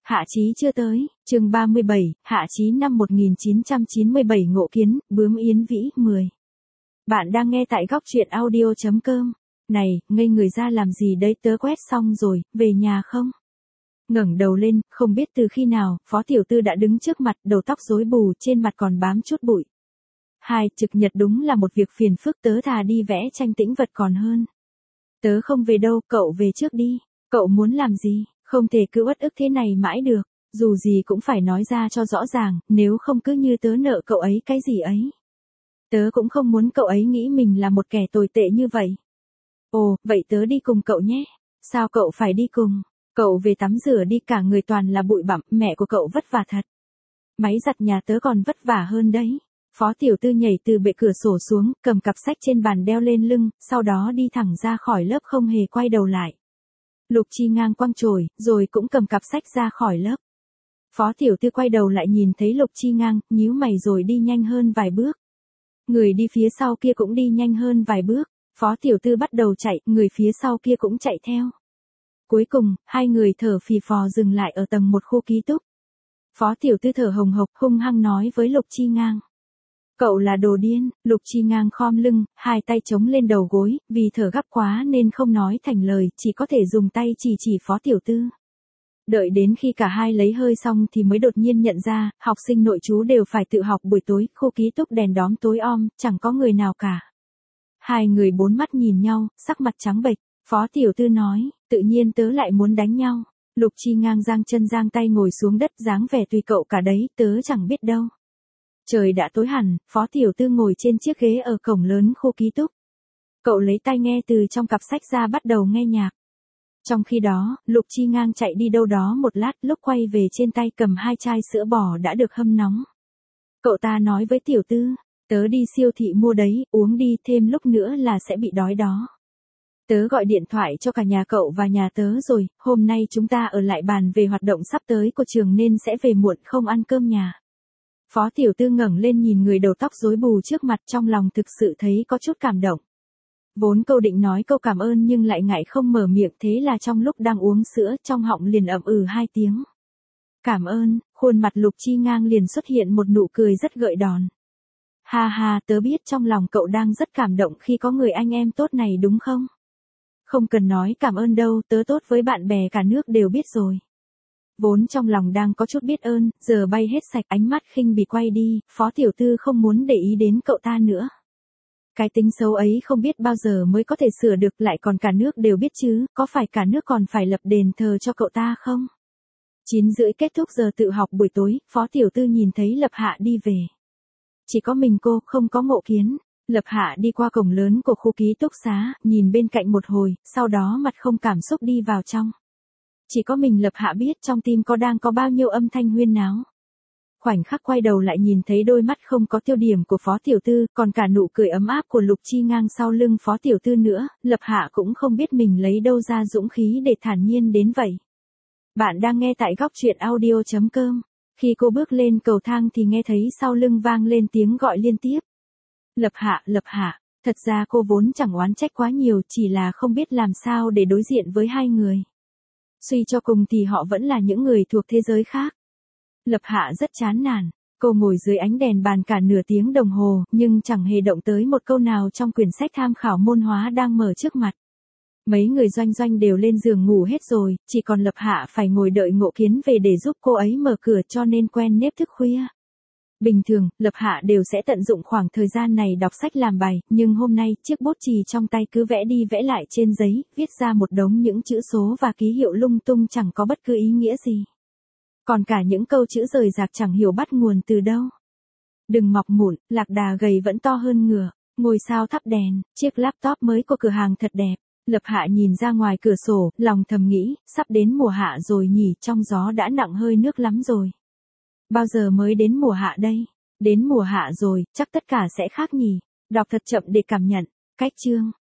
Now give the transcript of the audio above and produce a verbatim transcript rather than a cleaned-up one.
Hạ Chí chưa tới, chương ba mươi bảy, Hạ Chí năm một nghìn chín trăm chín mươi bảy ngộ kiến, bướm yến vĩ, mười. Bạn đang nghe tại góc truyện audio chấm com. Này, ngây người ra làm gì đấy, tớ quét xong rồi, về nhà không? Ngẩng đầu lên, không biết từ khi nào, Phó Tiểu Tư đã đứng trước mặt, đầu tóc rối bù, trên mặt còn bám chút bụi. Hai, trực nhật đúng là một việc phiền phức, tớ thà đi vẽ tranh tĩnh vật còn hơn. Tớ không về đâu, cậu về trước đi. Cậu muốn làm gì? Không thể cứ uất ức thế này mãi được, dù gì cũng phải nói ra cho rõ ràng, nếu không cứ như tớ nợ cậu ấy cái gì ấy. Tớ cũng không muốn cậu ấy nghĩ mình là một kẻ tồi tệ như vậy. Ồ, vậy tớ đi cùng cậu nhé. Sao cậu phải đi cùng? Cậu về tắm rửa đi, cả người toàn là bụi bặm, mẹ của cậu vất vả thật. Máy giặt nhà tớ còn vất vả hơn đấy. Phó Tiểu Tư nhảy từ bệ cửa sổ xuống, cầm cặp sách trên bàn đeo lên lưng, sau đó đi thẳng ra khỏi lớp không hề quay đầu lại. Lục Chi Ngang quăng chổi, rồi cũng cầm cặp sách ra khỏi lớp. Phó Tiểu Tư quay đầu lại nhìn thấy Lục Chi Ngang, nhíu mày rồi đi nhanh hơn vài bước. Người đi phía sau kia cũng đi nhanh hơn vài bước. Phó Tiểu Tư bắt đầu chạy, người phía sau kia cũng chạy theo. Cuối cùng, hai người thở phì phò dừng lại ở tầng một khu ký túc. Phó Tiểu Tư thở hồng hộc, hung hăng nói với Lục Chi Ngang. Cậu là đồ điên. Lục Chi Ngang khom lưng, hai tay chống lên đầu gối, vì thở gấp quá nên không nói thành lời, chỉ có thể dùng tay chỉ chỉ Phó Tiểu Tư. Đợi đến khi cả hai lấy hơi xong thì mới đột nhiên nhận ra, học sinh nội trú đều phải tự học buổi tối, khu ký túc đèn đóm tối om, chẳng có người nào cả. Hai người bốn mắt nhìn nhau, sắc mặt trắng bệch. Phó Tiểu Tư nói, tự nhiên tớ lại muốn đánh nhau. Lục Chi Ngang giang chân giang tay ngồi xuống đất, dáng vẻ tùy cậu cả đấy, tớ chẳng biết đâu. Trời đã tối hẳn, Phó Tiểu Tư ngồi trên chiếc ghế ở cổng lớn khu ký túc. Cậu lấy tai nghe từ trong cặp sách ra bắt đầu nghe nhạc. Trong khi đó, Lục Chi Ngang chạy đi đâu đó một lát, lúc quay về trên tay cầm hai chai sữa bò đã được hâm nóng. Cậu ta nói với Tiểu Tư, tớ đi siêu thị mua đấy, uống đi, thêm lúc nữa là sẽ bị đói đó. Tớ gọi điện thoại cho cả nhà cậu và nhà tớ rồi, hôm nay chúng ta ở lại bàn về hoạt động sắp tới của trường nên sẽ về muộn, không ăn cơm nhà. Phó Tiểu Tư ngẩng lên nhìn người đầu tóc rối bù trước mặt, trong lòng thực sự thấy có chút cảm động. Vốn câu định nói câu cảm ơn nhưng lại ngại không mở miệng, thế là trong lúc đang uống sữa, trong họng liền ậm ừ hai tiếng. Cảm ơn, khuôn mặt Lục Chi Ngang liền xuất hiện một nụ cười rất gợi đòn. Ha ha, tớ biết trong lòng cậu đang rất cảm động khi có người anh em tốt này đúng không? Không cần nói cảm ơn đâu, tớ tốt với bạn bè cả nước đều biết rồi. Vốn trong lòng đang có chút biết ơn, giờ bay hết sạch, ánh mắt khinh bỉ quay đi, Phó Tiểu Tư không muốn để ý đến cậu ta nữa. Cái tính xấu ấy không biết bao giờ mới có thể sửa được, lại còn cả nước đều biết chứ, có phải cả nước còn phải lập đền thờ cho cậu ta không? chín rưỡi kết thúc giờ tự học buổi tối, Phó Tiểu Tư nhìn thấy Lập Hạ đi về. Chỉ có mình cô, không có Ngộ Kiến. Lập Hạ đi qua cổng lớn của khu ký túc xá, nhìn bên cạnh một hồi, sau đó mặt không cảm xúc đi vào trong. Chỉ có mình Lập Hạ biết trong tim có đang có bao nhiêu âm thanh huyên náo. Khoảnh khắc quay đầu lại nhìn thấy đôi mắt không có tiêu điểm của Phó Tiểu Tư, còn cả nụ cười ấm áp của Lục Chi Ngang sau lưng Phó Tiểu Tư nữa, Lập Hạ cũng không biết mình lấy đâu ra dũng khí để thản nhiên đến vậy. Bạn đang nghe tại góc truyện audio chấm com. Khi cô bước lên cầu thang thì nghe thấy sau lưng vang lên tiếng gọi liên tiếp. Lập Hạ, Lập Hạ, thật ra cô vốn chẳng oán trách quá nhiều, chỉ là không biết làm sao để đối diện với hai người. Suy cho cùng thì họ vẫn là những người thuộc thế giới khác. Lập Hạ rất chán nản, cô ngồi dưới ánh đèn bàn cả nửa tiếng đồng hồ, nhưng chẳng hề động tới một câu nào trong quyển sách tham khảo môn hóa đang mở trước mặt. Mấy người doanh doanh đều lên giường ngủ hết rồi, chỉ còn Lập Hạ phải ngồi đợi Ngộ Kiến về để giúp cô ấy mở cửa, cho nên quen nếp thức khuya. Bình thường, Lập Hạ đều sẽ tận dụng khoảng thời gian này đọc sách làm bài, nhưng hôm nay, chiếc bút chì trong tay cứ vẽ đi vẽ lại trên giấy, viết ra một đống những chữ số và ký hiệu lung tung chẳng có bất cứ ý nghĩa gì. Còn cả những câu chữ rời rạc chẳng hiểu bắt nguồn từ đâu. Đừng mọc mụn, lạc đà gầy vẫn to hơn ngựa, ngôi sao thắp đèn, chiếc laptop mới của cửa hàng thật đẹp. Lập Hạ nhìn ra ngoài cửa sổ, lòng thầm nghĩ, sắp đến mùa hạ rồi nhỉ, trong gió đã nặng hơi nước lắm rồi. Bao giờ mới đến mùa hạ đây? Đến mùa hạ rồi, chắc tất cả sẽ khác nhỉ. Đọc thật chậm để cảm nhận. Cách chương.